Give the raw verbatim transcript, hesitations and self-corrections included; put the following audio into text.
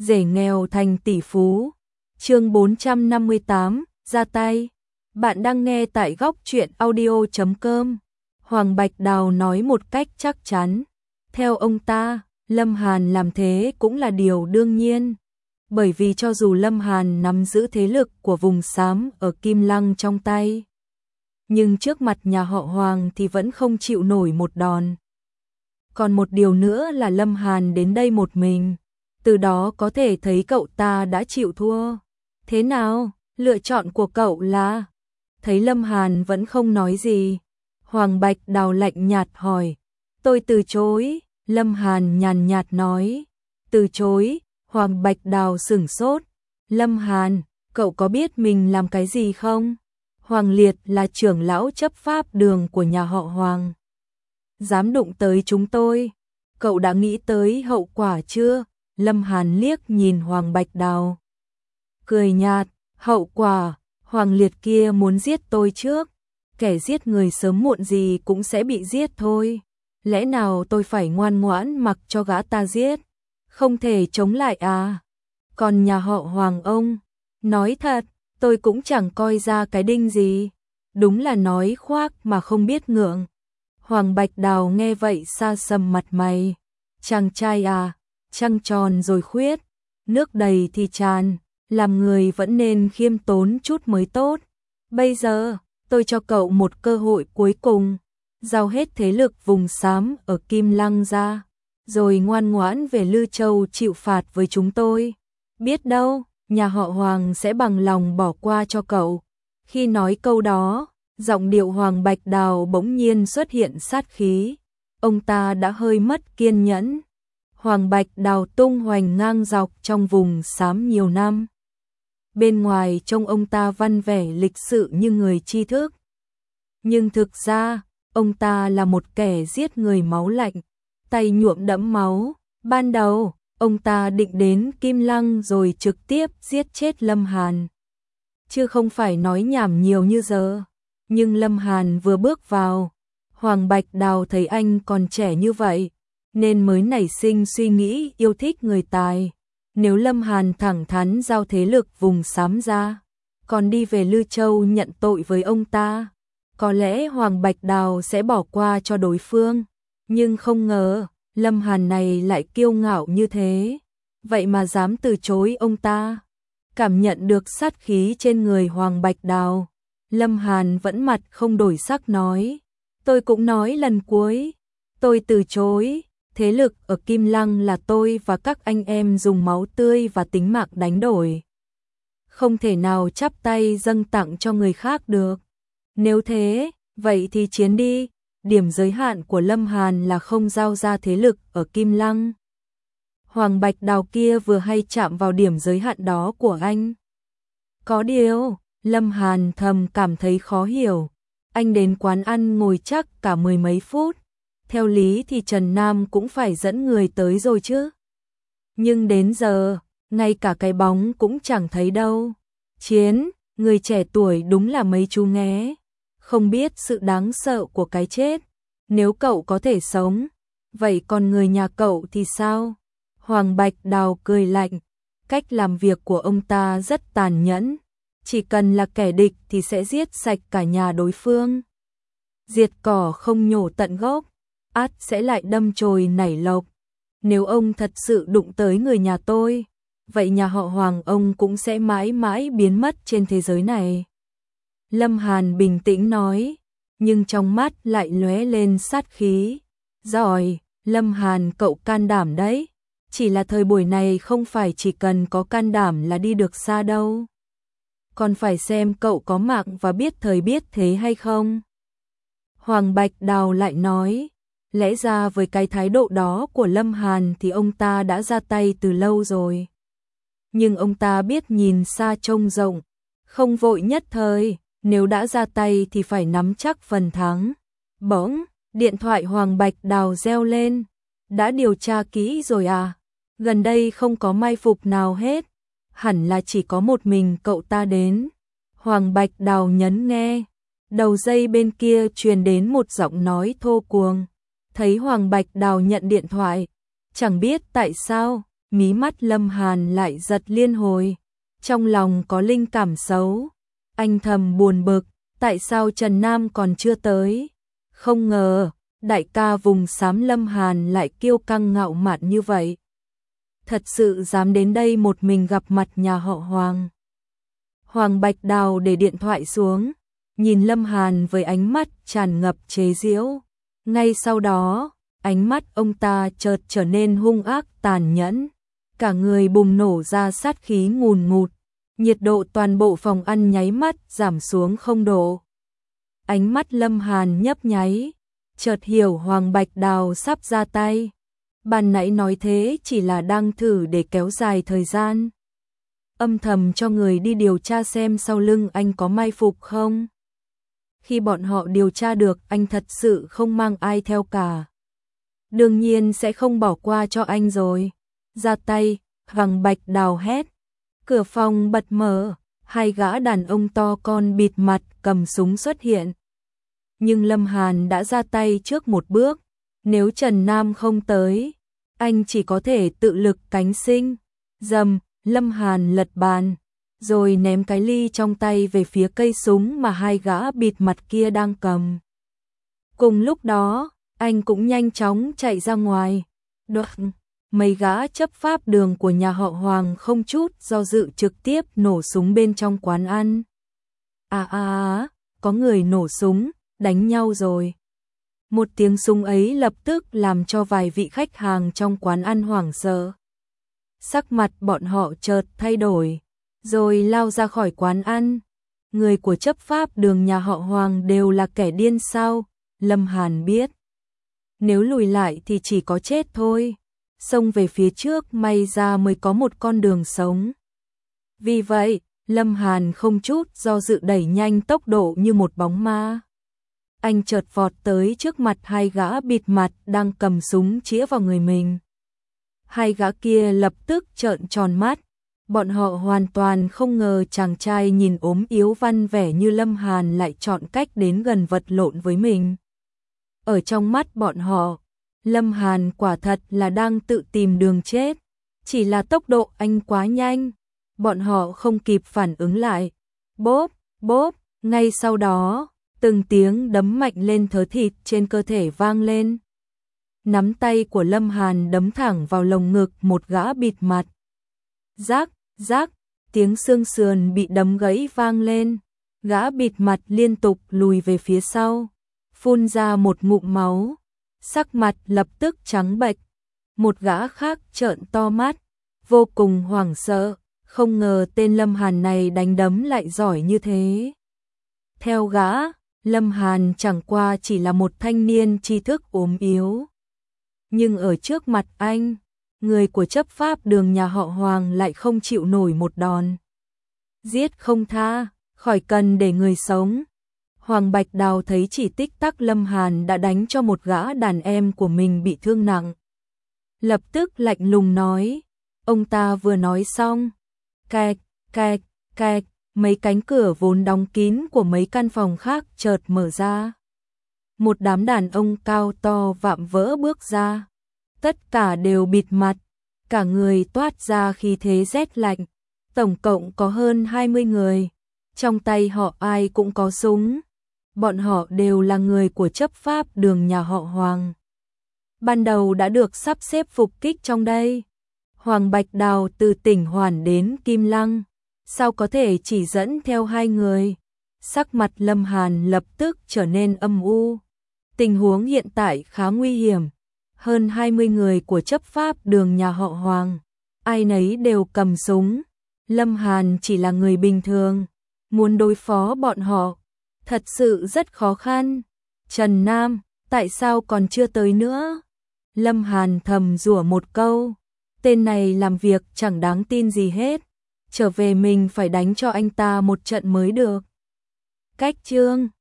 rể nghèo thành tỷ phú. Chương bốn trăm năm mươi tám, ra tay. Bạn đang nghe tại góc truyện audio chấm com. Hoàng Bạch Đào nói một cách chắc chắn. Theo ông ta, Lâm Hàn làm thế cũng là điều đương nhiên. Bởi vì cho dù Lâm Hàn nắm giữ thế lực của vùng xám ở Kim Lăng trong tay, nhưng trước mặt nhà họ Hoàng thì vẫn không chịu nổi một đòn. Còn một điều nữa là Lâm Hàn đến đây một mình, từ đó có thể thấy cậu ta đã chịu thua. Thế nào, lựa chọn của cậu là? Thấy Lâm Hàn vẫn không nói gì, Hoàng Bạch Đào lạnh nhạt hỏi. Tôi từ chối, Lâm Hàn nhàn nhạt nói. Từ chối, Hoàng Bạch Đào sửng sốt. Lâm Hàn, cậu có biết mình làm cái gì không? Hoàng Liệt là trưởng lão chấp pháp đường của nhà họ Hoàng. Dám đụng tới chúng tôi, cậu đã nghĩ tới hậu quả chưa? Lâm Hàn liếc nhìn Hoàng Bạch Đào, cười nhạt. Hậu quả? Hoàng Liệt kia muốn giết tôi trước. Kẻ giết người sớm muộn gì cũng sẽ bị giết thôi. Lẽ nào tôi phải ngoan ngoãn mặc cho gã ta giết? Không thể chống lại à? Còn nhà họ Hoàng ông, nói thật, tôi cũng chẳng coi ra cái đinh gì. Đúng là nói khoác mà không biết ngượng. Hoàng Bạch Đào nghe vậy sa sầm mặt mày. Chàng trai à, trăng tròn rồi khuyết, nước đầy thì tràn, làm người vẫn nên khiêm tốn chút mới tốt. Bây giờ, tôi cho cậu một cơ hội cuối cùng, giao hết thế lực vùng xám ở Kim Lăng ra, rồi ngoan ngoãn về Lư Châu chịu phạt với chúng tôi. Biết đâu, nhà họ Hoàng sẽ bằng lòng bỏ qua cho cậu. Khi nói câu đó, giọng điệu Hoàng Bạch Đào bỗng nhiên xuất hiện sát khí. Ông ta đã hơi mất kiên nhẫn. Hoàng Bạch Đào tung hoành ngang dọc trong vùng xám nhiều năm. Bên ngoài trông ông ta văn vẻ lịch sự như người tri thức. Nhưng thực ra, ông ta là một kẻ giết người máu lạnh, tay nhuộm đẫm máu. Ban đầu, ông ta định đến Kim Lăng rồi trực tiếp giết chết Lâm Hàn, chứ không phải nói nhảm nhiều như giờ. Nhưng Lâm Hàn vừa bước vào, Hoàng Bạch Đào thấy anh còn trẻ như vậy, nên mới nảy sinh suy nghĩ yêu thích người tài. Nếu Lâm Hàn thẳng thắn giao thế lực vùng xám ra, còn đi về Lư Châu nhận tội với ông ta, có lẽ Hoàng Bạch Đào sẽ bỏ qua cho đối phương. Nhưng không ngờ, Lâm Hàn này lại kiêu ngạo như thế, vậy mà dám từ chối ông ta. Cảm nhận được sát khí trên người Hoàng Bạch Đào, Lâm Hàn vẫn mặt không đổi sắc nói. Tôi cũng nói lần cuối, tôi từ chối. Thế lực ở Kim Lăng là tôi và các anh em dùng máu tươi và tính mạng đánh đổi, không thể nào chắp tay dâng tặng cho người khác được. Nếu thế, vậy thì chiến đi. Điểm giới hạn của Lâm Hàn là không giao ra thế lực ở Kim Lăng. Hoàng Bạch Đào kia vừa hay chạm vào điểm giới hạn đó của anh. Có điều, Lâm Hàn thầm cảm thấy khó hiểu. Anh đến quán ăn ngồi chắc cả mười mấy phút. Theo lý thì Trần Nam cũng phải dẫn người tới rồi chứ. Nhưng đến giờ, ngay cả cái bóng cũng chẳng thấy đâu. Chiến, người trẻ tuổi đúng là mấy chú nghé, không biết sự đáng sợ của cái chết. Nếu cậu có thể sống, vậy còn người nhà cậu thì sao? Hoàng Bạch Đào cười lạnh. Cách làm việc của ông ta rất tàn nhẫn. Chỉ cần là kẻ địch thì sẽ giết sạch cả nhà đối phương. Diệt cỏ không nhổ tận gốc, ắt sẽ lại đâm chồi nảy lộc. Nếu ông thật sự đụng tới người nhà tôi, vậy nhà họ Hoàng ông cũng sẽ mãi mãi biến mất trên thế giới này. Lâm Hàn bình tĩnh nói, nhưng trong mắt lại lóe lên sát khí. Giỏi, Lâm Hàn cậu can đảm đấy. Chỉ là thời buổi này không phải chỉ cần có can đảm là đi được xa đâu. Còn phải xem cậu có mạng và biết thời biết thế hay không. Hoàng Bạch Đào lại nói, lẽ ra với cái thái độ đó của Lâm Hàn thì ông ta đã ra tay từ lâu rồi. Nhưng ông ta biết nhìn xa trông rộng, không vội nhất thời, nếu đã ra tay thì phải nắm chắc phần thắng. Bỗng, điện thoại Hoàng Bạch Đào reo lên. Đã điều tra kỹ rồi à? Gần đây không có mai phục nào hết, hẳn là chỉ có một mình cậu ta đến. Hoàng Bạch Đào nhấn nghe, đầu dây bên kia truyền đến một giọng nói thô cuồng. Thấy Hoàng Bạch Đào nhận điện thoại, chẳng biết tại sao, mí mắt Lâm Hàn lại giật liên hồi, trong lòng có linh cảm xấu. Anh thầm buồn bực, tại sao Trần Nam còn chưa tới? Không ngờ, đại ca vùng xám Lâm Hàn lại kiêu căng ngạo mạn như vậy. Thật sự dám đến đây một mình gặp mặt nhà họ Hoàng. Hoàng Bạch Đào để điện thoại xuống, nhìn Lâm Hàn với ánh mắt tràn ngập chế giễu. Ngay sau đó, ánh mắt ông ta chợt trở nên hung ác tàn nhẫn, cả người bùng nổ ra sát khí ngùn ngụt, nhiệt độ toàn bộ phòng ăn nháy mắt giảm xuống không độ. Ánh mắt Lâm Hàn nhấp nháy, chợt hiểu Hoàng Bạch Đào sắp ra tay. Ban nãy nói thế chỉ là đang thử để kéo dài thời gian, âm thầm cho người đi điều tra xem sau lưng anh có mai phục không. Khi bọn họ điều tra được anh thật sự không mang ai theo cả, đương nhiên sẽ không bỏ qua cho anh rồi. Ra tay, Hoàng Bạch Đào hét. Cửa phòng bật mở, hai gã đàn ông to con bịt mặt cầm súng xuất hiện. Nhưng Lâm Hàn đã ra tay trước một bước, nếu Trần Nam không tới, anh chỉ có thể tự lực cánh sinh. Dầm, Lâm Hàn lật bàn, rồi ném cái ly trong tay về phía cây súng mà hai gã bịt mặt kia đang cầm. Cùng lúc đó, anh cũng nhanh chóng chạy ra ngoài. Đột, mấy gã chấp pháp đường của nhà họ Hoàng không chút do dự trực tiếp nổ súng bên trong quán ăn. À à à, có người nổ súng, đánh nhau rồi. Một tiếng súng ấy lập tức làm cho vài vị khách hàng trong quán ăn hoảng sợ. Sắc mặt bọn họ chợt thay đổi, rồi lao ra khỏi quán ăn. Người của chấp pháp đường nhà họ Hoàng đều là kẻ điên sao? Lâm Hàn biết, nếu lùi lại thì chỉ có chết thôi. Xông về phía trước may ra mới có một con đường sống. Vì vậy, Lâm Hàn không chút do dự đẩy nhanh tốc độ như một bóng ma. Anh chợt vọt tới trước mặt hai gã bịt mặt đang cầm súng chĩa vào người mình. Hai gã kia lập tức trợn tròn mắt. Bọn họ hoàn toàn không ngờ chàng trai nhìn ốm yếu văn vẻ như Lâm Hàn lại chọn cách đến gần vật lộn với mình. Ở trong mắt bọn họ, Lâm Hàn quả thật là đang tự tìm đường chết. Chỉ là tốc độ anh quá nhanh, bọn họ không kịp phản ứng lại. Bốp, bốp, ngay sau đó, từng tiếng đấm mạnh lên thớ thịt trên cơ thể vang lên. Nắm tay của Lâm Hàn đấm thẳng vào lồng ngực một gã bịt mặt. Rác, rác, tiếng xương sườn bị đấm gãy vang lên. Gã bịt mặt liên tục lùi về phía sau, phun ra một ngụm máu, sắc mặt lập tức trắng bệch. Một gã khác trợn to mắt, vô cùng hoảng sợ, không ngờ tên Lâm Hàn này đánh đấm lại giỏi như thế. Theo gã, Lâm Hàn chẳng qua chỉ là một thanh niên tri thức ốm yếu. Nhưng ở trước mặt anh, người của chấp pháp đường nhà họ Hoàng lại không chịu nổi một đòn. Giết không tha, khỏi cần để người sống. Hoàng Bạch Đào thấy chỉ tích tắc Lâm Hàn đã đánh cho một gã đàn em của mình bị thương nặng. Lập tức lạnh lùng nói, ông ta vừa nói xong, kẹt, kẹt, kẹt, mấy cánh cửa vốn đóng kín của mấy căn phòng khác chợt mở ra. Một đám đàn ông cao to vạm vỡ bước ra, tất cả đều bịt mặt, cả người toát ra khí thế rét lạnh. Tổng cộng có hơn hai mươi người, trong tay họ ai cũng có súng. Bọn họ đều là người của chấp pháp đường nhà họ Hoàng. Ban đầu đã được sắp xếp phục kích trong đây. Hoàng Bạch Đào từ tỉnh Hoàn đến Kim Lăng, sao có thể chỉ dẫn theo hai người? Sắc mặt Lâm Hàn lập tức trở nên âm u. Tình huống hiện tại khá nguy hiểm. Hơn hai mươi người của chấp pháp đường nhà họ Hoàng, ai nấy đều cầm súng. Lâm Hàn chỉ là người bình thường, muốn đối phó bọn họ thật sự rất khó khăn. Trần Nam, tại sao còn chưa tới nữa? Lâm Hàn thầm rủa một câu, tên này làm việc chẳng đáng tin gì hết, trở về mình phải đánh cho anh ta một trận mới được. Cách chương